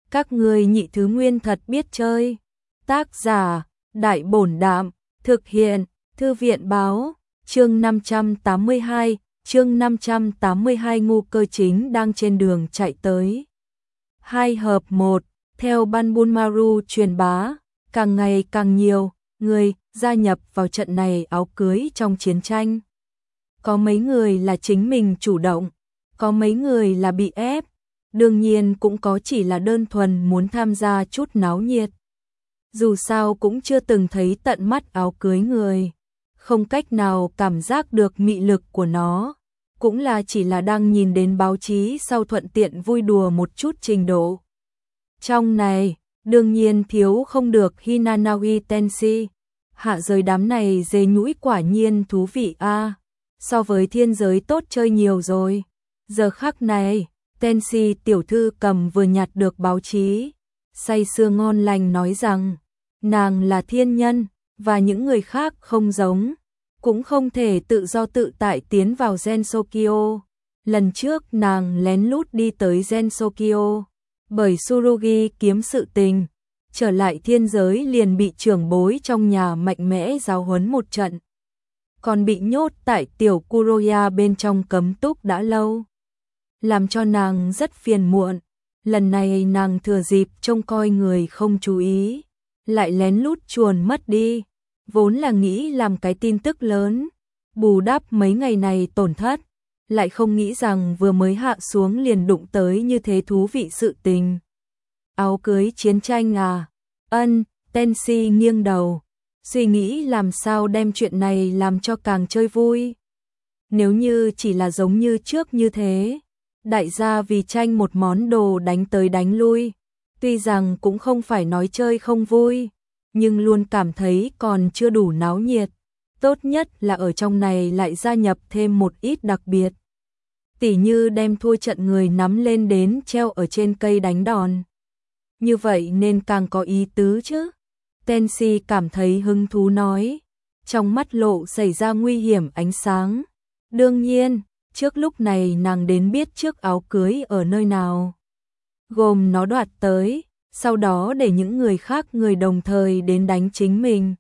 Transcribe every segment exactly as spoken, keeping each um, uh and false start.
Các ngươi nhị thứ nguyên thật biết chơi. Tác giả, Đại Bổn Đạm, thực hiện, Thư viện Báo, chương năm trăm tám mươi hai, chương năm trăm tám mươi hai Ngu Cơ Chính đang trên đường chạy tới. Hai hợp một, theo Ban Bunmaru truyền bá, càng ngày càng nhiều người gia nhập vào trận này áo cưới trong chiến tranh. Có mấy người là chính mình chủ động, có mấy người là bị ép, đương nhiên cũng có chỉ là đơn thuần muốn tham gia chút náo nhiệt. Dù sao cũng chưa từng thấy tận mắt áo cưới người, không cách nào cảm giác được mị lực của nó, cũng là chỉ là đang nhìn đến báo chí sau thuận tiện vui đùa một chút trình độ. Trong này, đương nhiên thiếu không được Hinanawi Tenshi, hạ giới đám này dê nhũi quả nhiên thú vị a, à, so với thiên giới tốt chơi nhiều rồi. Giờ khắc này, Tenshi tiểu thư cầm vừa nhặt được báo chí, say sưa ngon lành nói rằng, nàng là thiên nhân, và những người khác không giống, cũng không thể tự do tự tại tiến vào Gensokyo. Lần trước nàng lén lút đi tới Gensokyo, bởi Tsurugi kiếm sự tình, trở lại thiên giới liền bị trưởng bối trong nhà mạnh mẽ giáo huấn một trận. Còn bị nhốt tại tiểu Kuroya bên trong cấm túc đã lâu, làm cho nàng rất phiền muộn. Lần này nàng thừa dịp trông coi người không chú ý, lại lén lút chuồn mất đi, vốn là nghĩ làm cái tin tức lớn, bù đắp mấy ngày này tổn thất, lại không nghĩ rằng vừa mới hạ xuống liền đụng tới như thế thú vị sự tình. Áo cưới chiến tranh à? Ân, Tenshi nghiêng đầu, suy nghĩ làm sao đem chuyện này làm cho càng chơi vui. Nếu như chỉ là giống như trước như thế, đại gia vì tranh một món đồ đánh tới đánh lui, tuy rằng cũng không phải nói chơi không vui, nhưng luôn cảm thấy còn chưa đủ náo nhiệt. Tốt nhất là ở trong này lại gia nhập thêm một ít đặc biệt, tỉ như đem thua trận người nắm lên đến treo ở trên cây đánh đòn. Như vậy nên càng có ý tứ chứ. Tenshi cảm thấy hứng thú nói, trong mắt lộ xảy ra nguy hiểm ánh sáng. Đương nhiên, trước lúc này nàng đến biết trước áo cưới ở nơi nào, gồm nó đoạt tới, sau đó để những người khác người đồng thời đến đánh chính mình.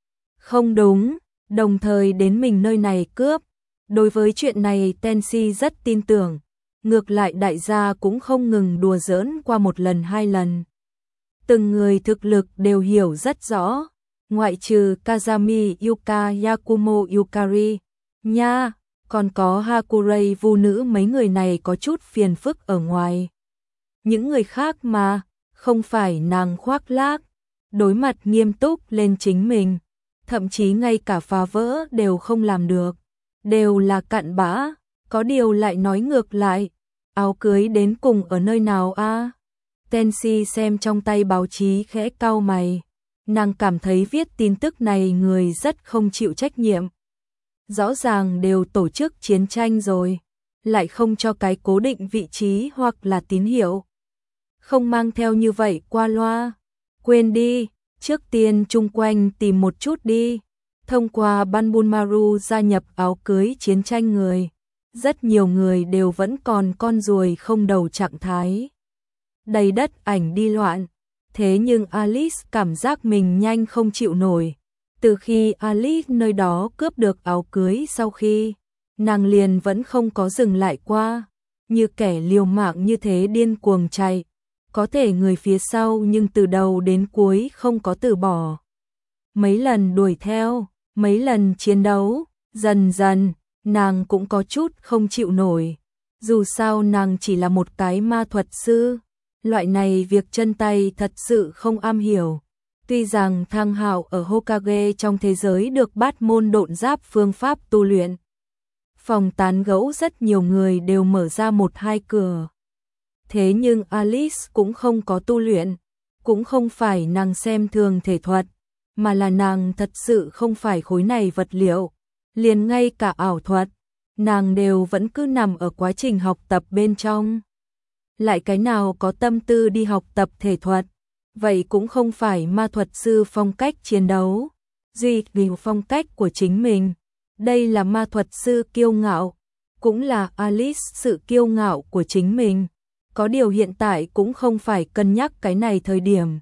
Không đúng, đồng thời đến mình nơi này cướp. Đối với chuyện này Tenshi rất tin tưởng, ngược lại đại gia cũng không ngừng đùa giỡn qua một lần hai lần. Từng người thực lực đều hiểu rất rõ, ngoại trừ Kazami Yuka Yakumo Yukari nha, còn có Hakurei vu nữ, mấy người này có chút phiền phức ở ngoài. Những người khác mà, không phải nàng khoác lác, đối mặt nghiêm túc lên chính mình, thậm chí ngay cả phá vỡ đều không làm được, đều là cặn bã. Có điều lại nói ngược lại, áo cưới đến cùng ở nơi nào a? À? Tenshi xem trong tay báo chí khẽ cau mày, nàng cảm thấy viết tin tức này người rất không chịu trách nhiệm. Rõ ràng đều tổ chức chiến tranh rồi, lại không cho cái cố định vị trí hoặc là tín hiệu, không mang theo như vậy qua loa. Quên đi, trước tiên chung quanh tìm một chút đi. Thông qua Ban Bunmaru gia nhập áo cưới chiến tranh người, rất nhiều người đều vẫn còn con ruồi không đầu trạng thái, đầy đất ảnh đi loạn. Thế nhưng Alice cảm giác mình nhanh không chịu nổi. Từ khi Alice nơi đó cướp được áo cưới sau khi, nàng liền vẫn không có dừng lại qua, như kẻ liều mạng như thế điên cuồng chạy, có thể người phía sau nhưng từ đầu đến cuối không có từ bỏ. Mấy lần đuổi theo, mấy lần chiến đấu, dần dần, nàng cũng có chút không chịu nổi. Dù sao nàng chỉ là một cái ma thuật sư, loại này việc chân tay thật sự không am hiểu. Tuy rằng Thang Hạo ở Hokage trong thế giới được bát môn độn giáp phương pháp tu luyện, phòng tán gẫu rất nhiều người đều mở ra một hai cửa. Thế nhưng Alice cũng không có tu luyện, cũng không phải nàng xem thường thể thuật, mà là nàng thật sự không phải khối này vật liệu. Liền ngay cả ảo thuật, nàng đều vẫn cứ nằm ở quá trình học tập bên trong. Lại cái nào có tâm tư đi học tập thể thuật, vậy cũng không phải ma thuật sư phong cách chiến đấu, duy vì phong cách của chính mình. Đây là ma thuật sư kiêu ngạo, cũng là Alice sự kiêu ngạo của chính mình. Có điều hiện tại cũng không phải cân nhắc cái này thời điểm.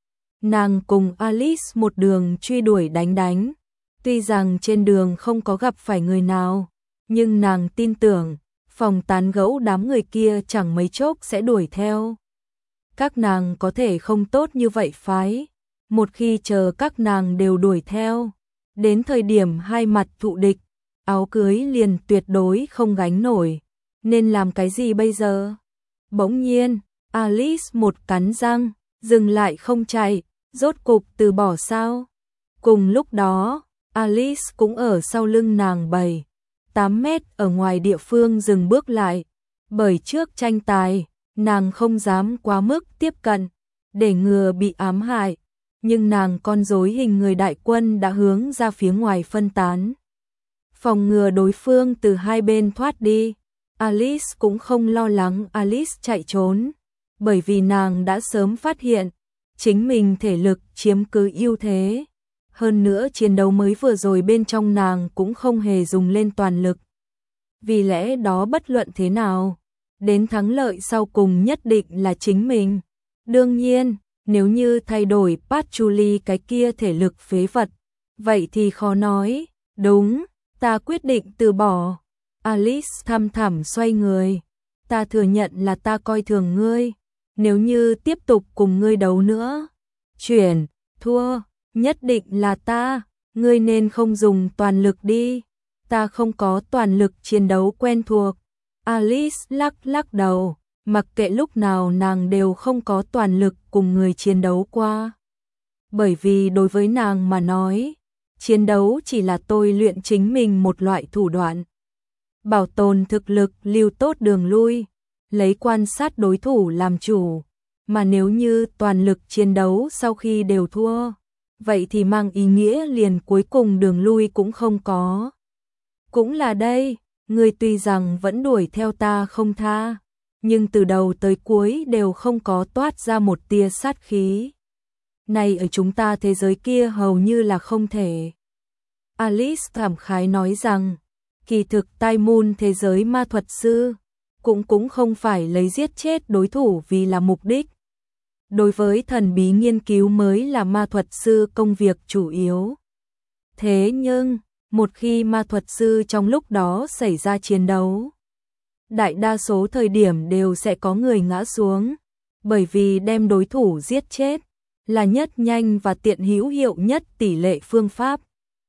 Nàng cùng Alice một đường truy đuổi đánh đánh. Tuy rằng trên đường không có gặp phải người nào, nhưng nàng tin tưởng, phòng tán gẫu đám người kia chẳng mấy chốc sẽ đuổi theo. Các nàng có thể không tốt như vậy phái. Một khi chờ các nàng đều đuổi theo, đến thời điểm hai mặt thụ địch, áo cưới liền tuyệt đối không gánh nổi. Nên làm cái gì bây giờ? Bỗng nhiên, Alice một cắn răng, dừng lại không chạy, rốt cục từ bỏ sao? Cùng lúc đó, Alice cũng ở sau lưng nàng bảy, tám mét ở ngoài địa phương dừng bước lại. Bởi trước tranh tài, nàng không dám quá mức tiếp cận, để ngừa bị ám hại. Nhưng nàng con rối hình người đại quân đã hướng ra phía ngoài phân tán. Phòng ngừa đối phương từ hai bên thoát đi. Alice cũng không lo lắng Alice chạy trốn, bởi vì nàng đã sớm phát hiện chính mình thể lực chiếm cứ ưu thế. Hơn nữa chiến đấu mới vừa rồi bên trong nàng cũng không hề dùng lên toàn lực. Vì lẽ đó bất luận thế nào, đến thắng lợi sau cùng nhất định là chính mình. Đương nhiên, nếu như thay đổi Patchouli cái kia thể lực phế vật, vậy thì khó nói. Đúng, ta quyết định từ bỏ. Alice thăm thẳm xoay người. Ta thừa nhận là ta coi thường ngươi. Nếu như tiếp tục cùng ngươi đấu nữa, chuyển, thua, nhất định là ta. Ngươi nên không dùng toàn lực đi. Ta không có toàn lực chiến đấu quen thuộc. Alice lắc lắc đầu. Mặc kệ lúc nào nàng đều không có toàn lực cùng người chiến đấu qua. Bởi vì đối với nàng mà nói, chiến đấu chỉ là tôi luyện chính mình một loại thủ đoạn. Bảo tồn thực lực, lưu tốt đường lui, lấy quan sát đối thủ làm chủ. Mà nếu như toàn lực chiến đấu sau khi đều thua, vậy thì mang ý nghĩa liền cuối cùng đường lui cũng không có. Cũng là đây, ngươi tuy rằng vẫn đuổi theo ta không tha, nhưng từ đầu tới cuối đều không có toát ra một tia sát khí. Này ở chúng ta thế giới kia hầu như là không thể. Alice thảm khái nói rằng, kỳ thực Tai Moon thế giới ma thuật sư, cũng cũng không phải lấy giết chết đối thủ vì là mục đích. Đối với thần bí nghiên cứu mới là ma thuật sư công việc chủ yếu. Thế nhưng, một khi ma thuật sư trong lúc đó xảy ra chiến đấu, đại đa số thời điểm đều sẽ có người ngã xuống, bởi vì đem đối thủ giết chết là nhất nhanh và tiện hữu hiệu nhất tỷ lệ phương pháp.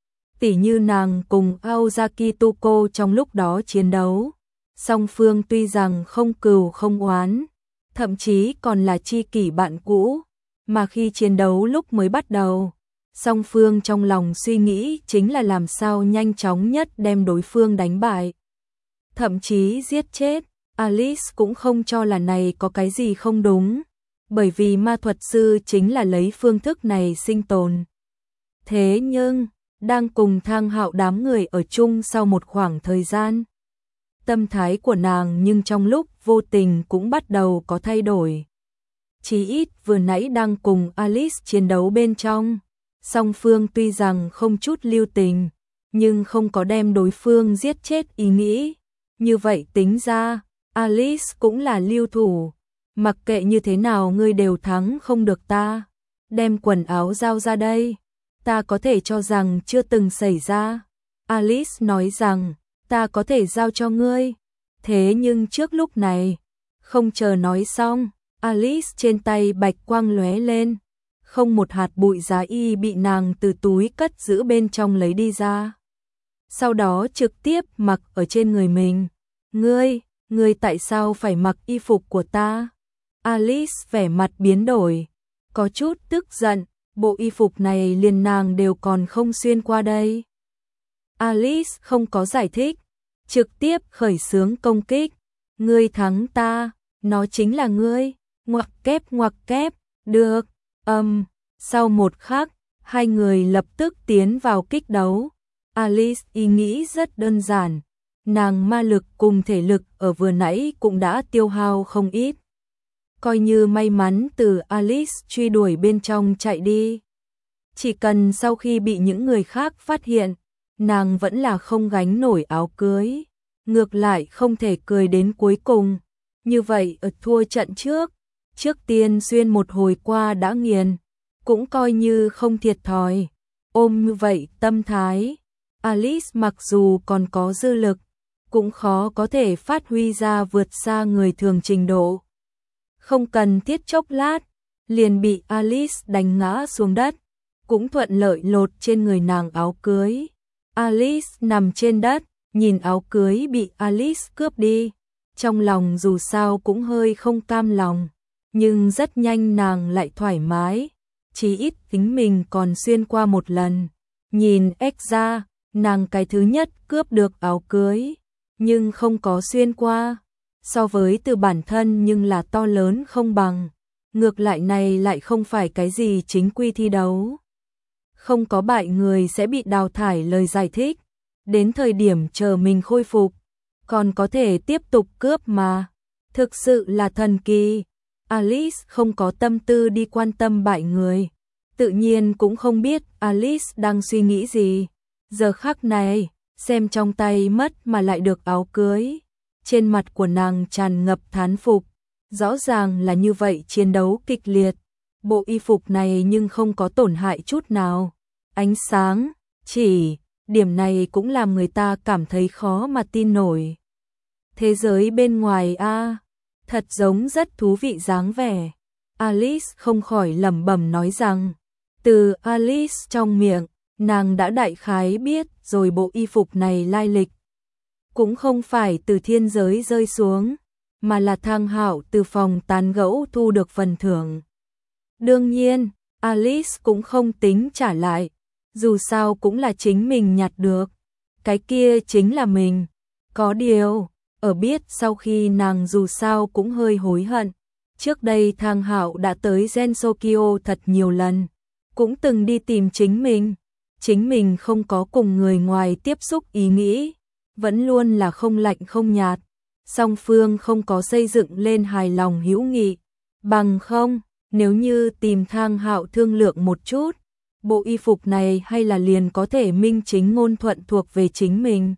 Tỷ như nàng cùng Aozaki Tuko trong lúc đó chiến đấu, song phương tuy rằng không cừu không oán, thậm chí còn là tri kỷ bạn cũ, mà khi chiến đấu lúc mới bắt đầu, song phương trong lòng suy nghĩ chính là làm sao nhanh chóng nhất đem đối phương đánh bại, thậm chí giết chết. Alice cũng không cho là này có cái gì không đúng, bởi vì ma thuật sư chính là lấy phương thức này sinh tồn. Thế nhưng, đang cùng Thang Hạo đám người ở chung sau một khoảng thời gian, tâm thái của nàng nhưng trong lúc vô tình cũng bắt đầu có thay đổi. Chí ít vừa nãy đang cùng Alice chiến đấu bên trong, song phương tuy rằng không chút lưu tình, nhưng không có đem đối phương giết chết ý nghĩ. Như vậy tính ra, Alice cũng là lưu thủ. Mặc kệ như thế nào ngươi đều thắng không được ta. Đem quần áo giao ra đây. Ta có thể cho rằng chưa từng xảy ra. Alice nói rằng, ta có thể giao cho ngươi. Thế nhưng trước lúc này, không chờ nói xong, Alice trên tay bạch quang lóe lên. Không một hạt bụi giá y bị nàng từ túi cất giữ bên trong lấy đi ra. Sau đó trực tiếp mặc ở trên người mình. Ngươi, ngươi tại sao phải mặc y phục của ta? Alice vẻ mặt biến đổi, có chút tức giận, bộ y phục này liền nàng đều còn không xuyên qua đây. Alice không có giải thích, trực tiếp khởi xướng công kích. Ngươi thắng ta, nó chính là ngươi, ngoặc kép ngoặc kép, được, âm, um, sau một khắc, hai người lập tức tiến vào kích đấu. Alice ý nghĩ rất đơn giản, nàng ma lực cùng thể lực ở vừa nãy cũng đã tiêu hao không ít. Coi như may mắn từ Alice truy đuổi bên trong chạy đi. Chỉ cần sau khi bị những người khác phát hiện, nàng vẫn là không gánh nổi áo cưới, ngược lại không thể cười đến cuối cùng. Như vậy ở thua trận trước, trước tiên xuyên một hồi qua đã nghiền, cũng coi như không thiệt thòi. Ôm như vậy tâm thái, Alice mặc dù còn có dư lực, cũng khó có thể phát huy ra vượt xa người thường trình độ. Không cần thiết chốc lát, liền bị Alice đánh ngã xuống đất, cũng thuận lợi lột trên người nàng áo cưới. Alice nằm trên đất, nhìn áo cưới bị Alice cướp đi, trong lòng dù sao cũng hơi không cam lòng, nhưng rất nhanh nàng lại thoải mái, chí ít tính mình còn xuyên qua một lần. Nhìn X ra, nàng cái thứ nhất cướp được áo cưới, nhưng không có xuyên qua, so với từ bản thân nhưng là to lớn không bằng. Ngược lại này lại không phải cái gì chính quy thi đấu. Không có bại người sẽ bị đào thải lời giải thích, đến thời điểm chờ mình khôi phục, còn có thể tiếp tục cướp mà. Thực sự là thần kỳ. Alice không có tâm tư đi quan tâm bại người, tự nhiên cũng không biết Alice đang suy nghĩ gì. Giờ khắc này, xem trong tay mất mà lại được áo cưới, trên mặt của nàng tràn ngập thán phục. Rõ ràng là như vậy chiến đấu kịch liệt, bộ y phục này nhưng không có tổn hại chút nào. Ánh sáng, chỉ, điểm này cũng làm người ta cảm thấy khó mà tin nổi. Thế giới bên ngoài a, thật giống rất thú vị dáng vẻ. Alice không khỏi lẩm bẩm nói rằng, từ Alice trong miệng, nàng đã đại khái biết rồi bộ y phục này lai lịch. Cũng không phải từ thiên giới rơi xuống, mà là Thang Hạo từ phòng tán gẫu thu được phần thưởng. Đương nhiên, Alice cũng không tính trả lại, dù sao cũng là chính mình nhặt được, cái kia chính là mình. Có điều, ở biết sau khi nàng dù sao cũng hơi hối hận, trước đây Thang Hạo đã tới Gensokyo thật nhiều lần, cũng từng đi tìm chính mình, chính mình không có cùng người ngoài tiếp xúc ý nghĩ, vẫn luôn là không lạnh không nhạt. Song phương không có xây dựng lên hài lòng hữu nghị, bằng không, nếu như tìm Thang Hạo thương lượng một chút, bộ y phục này hay là liền có thể minh chính ngôn thuận thuộc về chính mình.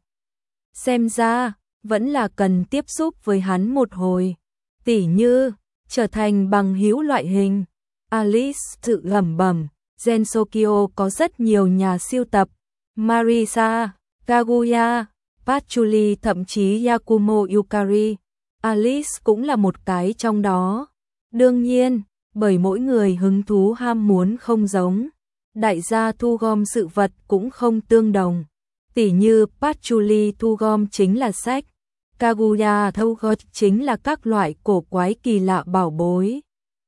Xem ra, vẫn là cần tiếp xúc với hắn một hồi, tỉ như, trở thành bằng hữu loại hình. Alice tự lẩm bẩm, Gensokyo có rất nhiều nhà siêu tập, Marisa, Kaguya, Patchouli thậm chí Yakumo Yukari, Alice cũng là một cái trong đó. Đương nhiên, bởi mỗi người hứng thú ham muốn không giống, đại gia thu gom sự vật cũng không tương đồng. Tỉ như Patchouli thu gom chính là sách, Kaguya thu gom chính là các loại cổ quái kỳ lạ bảo bối.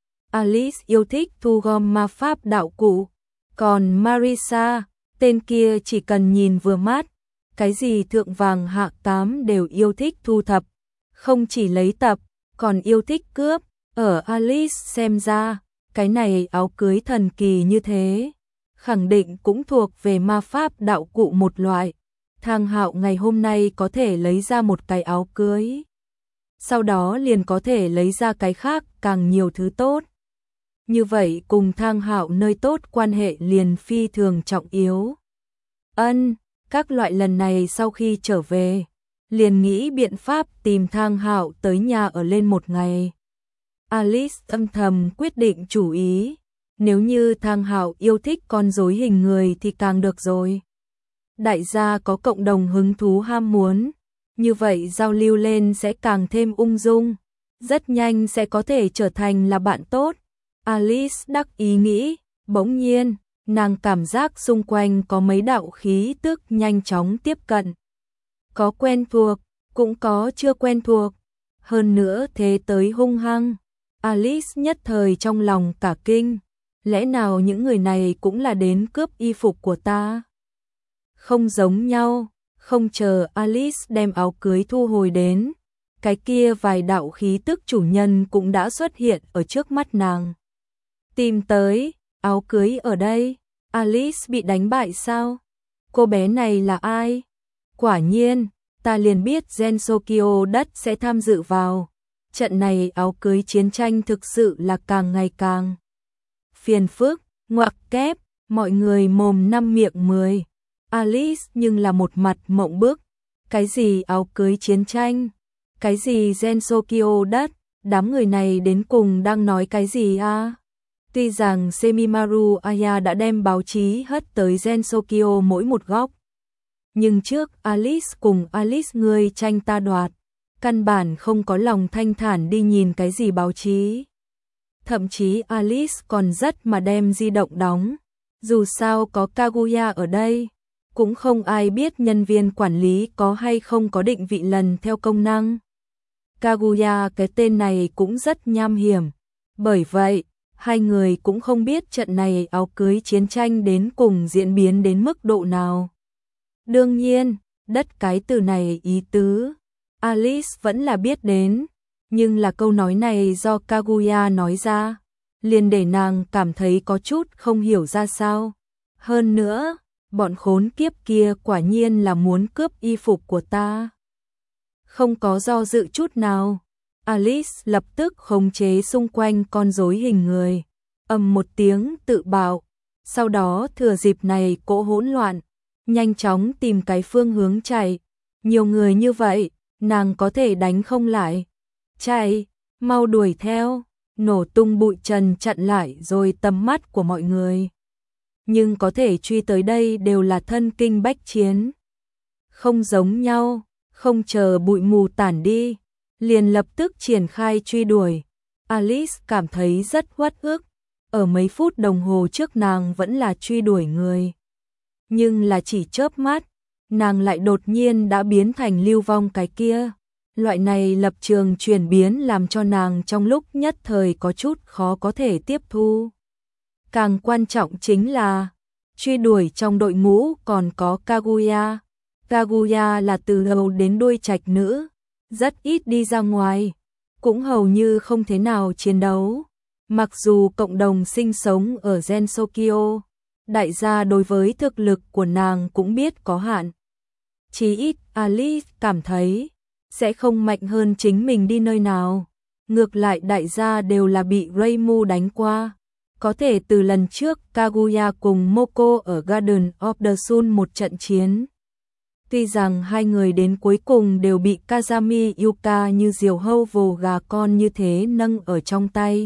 Alice yêu thích thu gom ma pháp đạo cụ, còn Marisa, tên kia chỉ cần nhìn vừa mắt, cái gì thượng vàng hạ cám đều yêu thích thu thập, không chỉ lấy tập, còn yêu thích cướp. Ở Alice xem ra, cái này áo cưới thần kỳ như thế, khẳng định cũng thuộc về ma pháp đạo cụ một loại. Thang Hạo ngày hôm nay có thể lấy ra một cái áo cưới, sau đó liền có thể lấy ra cái khác càng nhiều thứ tốt. Như vậy cùng Thang Hạo nơi tốt quan hệ liền phi thường trọng yếu. Ân, các loại lần này sau khi trở về, liền nghĩ biện pháp tìm Thang Hạo tới nhà ở lên một ngày. Alice âm thầm quyết định chủ ý, nếu như Thang Hạo yêu thích con rối hình người thì càng được rồi. Đại gia có cộng đồng hứng thú ham muốn, như vậy giao lưu lên sẽ càng thêm ung dung, rất nhanh sẽ có thể trở thành là bạn tốt. Alice đắc ý nghĩ, bỗng nhiên, nàng cảm giác xung quanh có mấy đạo khí tức nhanh chóng tiếp cận. Có quen thuộc, cũng có chưa quen thuộc, hơn nữa thế tới hung hăng. Alice nhất thời trong lòng cả kinh, lẽ nào những người này cũng là đến cướp y phục của ta? Không giống nhau, không chờ Alice đem áo cưới thu hồi đến, cái kia vài đạo khí tức chủ nhân cũng đã xuất hiện ở trước mắt nàng. Tìm tới, áo cưới ở đây, Alice bị đánh bại sao? Cô bé này là ai? Quả nhiên, ta liền biết Gensokyo đất sẽ tham dự vào. Trận này áo cưới chiến tranh thực sự là càng ngày càng phiền phức, ngoặc kép, mọi người mồm năm miệng mười. Alice nhưng là một mặt mộng bức. Cái gì áo cưới chiến tranh? Cái gì Gensokyo đất, đám người này đến cùng đang nói cái gì a? Tuy rằng Semimaru Aya đã đem báo chí hất tới Gensokyo mỗi một góc, nhưng trước Alice cùng Alice người tranh ta đoạt, căn bản không có lòng thanh thản đi nhìn cái gì báo chí. Thậm chí Alice còn rất mà đem di động đóng, dù sao có Kaguya ở đây, cũng không ai biết nhân viên quản lý có hay không có định vị lần theo công năng. Kaguya cái tên này cũng rất nham hiểm, bởi vậy hai người cũng không biết trận này áo cưới chiến tranh đến cùng diễn biến đến mức độ nào. Đương nhiên, đất cái từ này ý tứ, Alice vẫn là biết đến, nhưng là câu nói này do Kaguya nói ra, liền để nàng cảm thấy có chút không hiểu ra sao. Hơn nữa, bọn khốn kiếp kia quả nhiên là muốn cướp y phục của ta. Không có do dự chút nào, Alice lập tức khống chế xung quanh con rối hình người, ầm một tiếng tự bạo, sau đó thừa dịp này cỗ hỗn loạn, nhanh chóng tìm cái phương hướng chạy. Nhiều người như vậy, nàng có thể đánh không lại. Chạy, mau đuổi theo, nổ tung bụi trần chặn lại rồi tầm mắt của mọi người. Nhưng có thể truy tới đây đều là thân kinh bách chiến. Không giống nhau, không chờ bụi mù tản đi, liền lập tức triển khai truy đuổi. Alice cảm thấy rất uất ức, ở mấy phút đồng hồ trước nàng vẫn là truy đuổi người. Nhưng là chỉ chớp mắt, nàng lại đột nhiên đã biến thành lưu vong cái kia. Loại này lập trường chuyển biến làm cho nàng trong lúc nhất thời có chút khó có thể tiếp thu. Càng quan trọng chính là, truy đuổi trong đội ngũ còn có Kaguya. Kaguya là từ đầu đến đuôi trạch nữ, rất ít đi ra ngoài, cũng hầu như không thế nào chiến đấu. Mặc dù cộng đồng sinh sống ở Gensokyo, đại gia đối với thực lực của nàng cũng biết có hạn. Chí ít Alice cảm thấy sẽ không mạnh hơn chính mình đi nơi nào. Ngược lại đại gia đều là bị Reimu đánh qua. Có thể từ lần trước Kaguya cùng Moko ở Garden of the Sun một trận chiến. Tuy rằng hai người đến cuối cùng đều bị Kazami Yuka như diều hâu vồ gà con như thế nâng ở trong tay.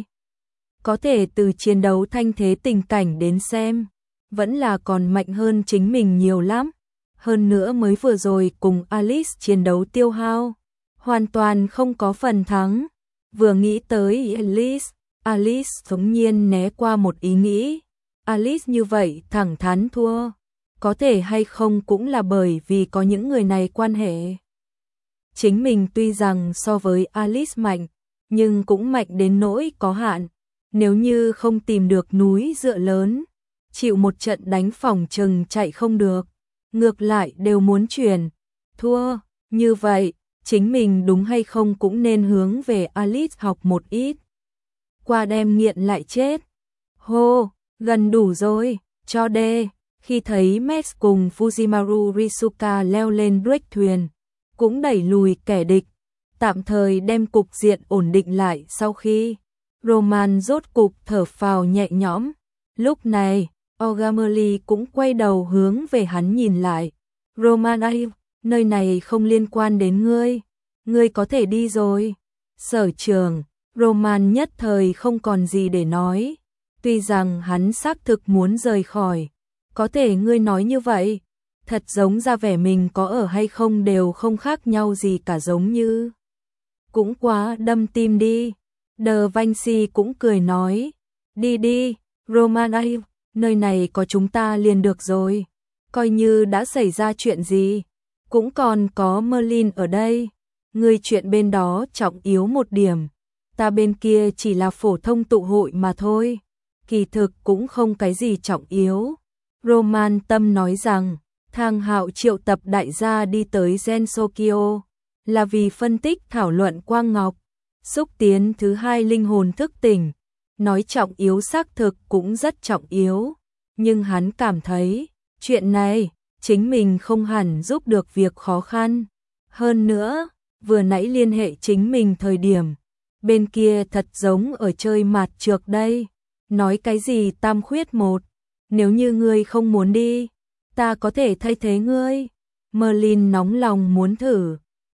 Có thể từ chiến đấu thanh thế tình cảnh đến xem, vẫn là còn mạnh hơn chính mình nhiều lắm. Hơn nữa mới vừa rồi cùng Alice chiến đấu tiêu hao, hoàn toàn không có phần thắng. Vừa nghĩ tới Alice, Alice bỗng nhiên né qua một ý nghĩ. Alice như vậy thẳng thắn thua, có thể hay không cũng là bởi vì có những người này quan hệ. Chính mình tuy rằng so với Alice mạnh, nhưng cũng mạnh đến nỗi có hạn. Nếu như không tìm được núi dựa lớn, chịu một trận đánh phòng chừng chạy không được. Ngược lại đều muốn chuyển, thua, như vậy, chính mình đúng hay không cũng nên hướng về Alice học một ít. Qua đem nghiện lại chết. Hô, gần đủ rồi, cho đê. Khi thấy Max cùng Fujimaru Risuka leo lên break thuyền, cũng đẩy lùi kẻ địch, tạm thời đem cục diện ổn định lại sau khi Roman rốt cục thở phào nhẹ nhõm. Lúc này, Ogamori cũng quay đầu hướng về hắn nhìn lại. Roman ơi, nơi này không liên quan đến ngươi, ngươi có thể đi rồi. Sở trường, Roman nhất thời không còn gì để nói. Tuy rằng hắn xác thực muốn rời khỏi, có thể ngươi nói như vậy, thật giống ra vẻ mình có ở hay không đều không khác nhau gì cả, giống như. Cũng quá đâm tim đi. De Vinci cũng cười nói, đi đi, Roman ơi, nơi này có chúng ta liền được rồi. Coi như đã xảy ra chuyện gì, cũng còn có Merlin ở đây. Ngươi chuyện bên đó trọng yếu một điểm, ta bên kia chỉ là phổ thông tụ hội mà thôi. Kỳ thực cũng không cái gì trọng yếu. Roman tâm nói rằng, Thang Hạo triệu tập đại gia đi tới Gensokyo là vì phân tích thảo luận Quang Ngọc, xúc tiến thứ hai linh hồn thức tỉnh. Nói trọng yếu xác thực cũng rất trọng yếu, nhưng hắn cảm thấy, chuyện này, chính mình không hẳn giúp được việc khó khăn. Hơn nữa, vừa nãy liên hệ chính mình thời điểm, bên kia thật giống ở chơi mạt trược đây. Nói cái gì tam khuyết một, nếu như ngươi không muốn đi, ta có thể thay thế ngươi. Merlin nóng lòng muốn thử.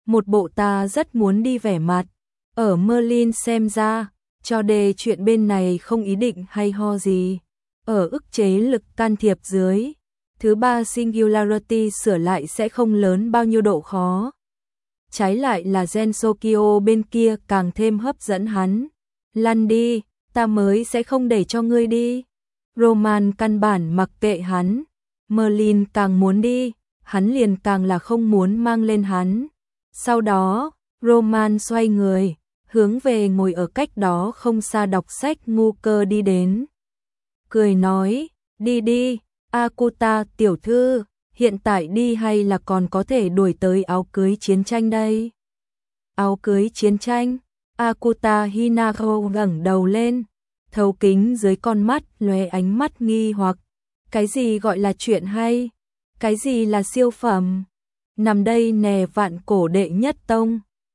một bộ ta rất muốn đi vẻ mặt. Ở Merlin xem ra, cho đề chuyện bên này không ý định hay ho gì. Ở ức chế lực can thiệp dưới, thứ ba Singularity sửa lại sẽ không lớn bao nhiêu độ khó. Trái lại là Gensokyo bên kia càng thêm hấp dẫn hắn. Lăn đi, ta mới sẽ không để cho ngươi đi. Roman căn bản mặc kệ hắn. Merlin càng muốn đi, hắn liền càng là không muốn mang lên hắn. Sau đó, Roman xoay người, hướng về ngồi ở cách đó không xa đọc sách ngu cơ đi đến. Cười nói, đi đi, Akuta tiểu thư, hiện tại đi hay là còn có thể đuổi tới áo cưới chiến tranh đây? Áo cưới chiến tranh? Akuta Hinako ngẩng đầu lên, thấu kính dưới con mắt lóe ánh mắt nghi hoặc. Cái gì gọi là chuyện hay? Cái gì là siêu phẩm? Nằm đây nè vạn cổ đệ nhất tông.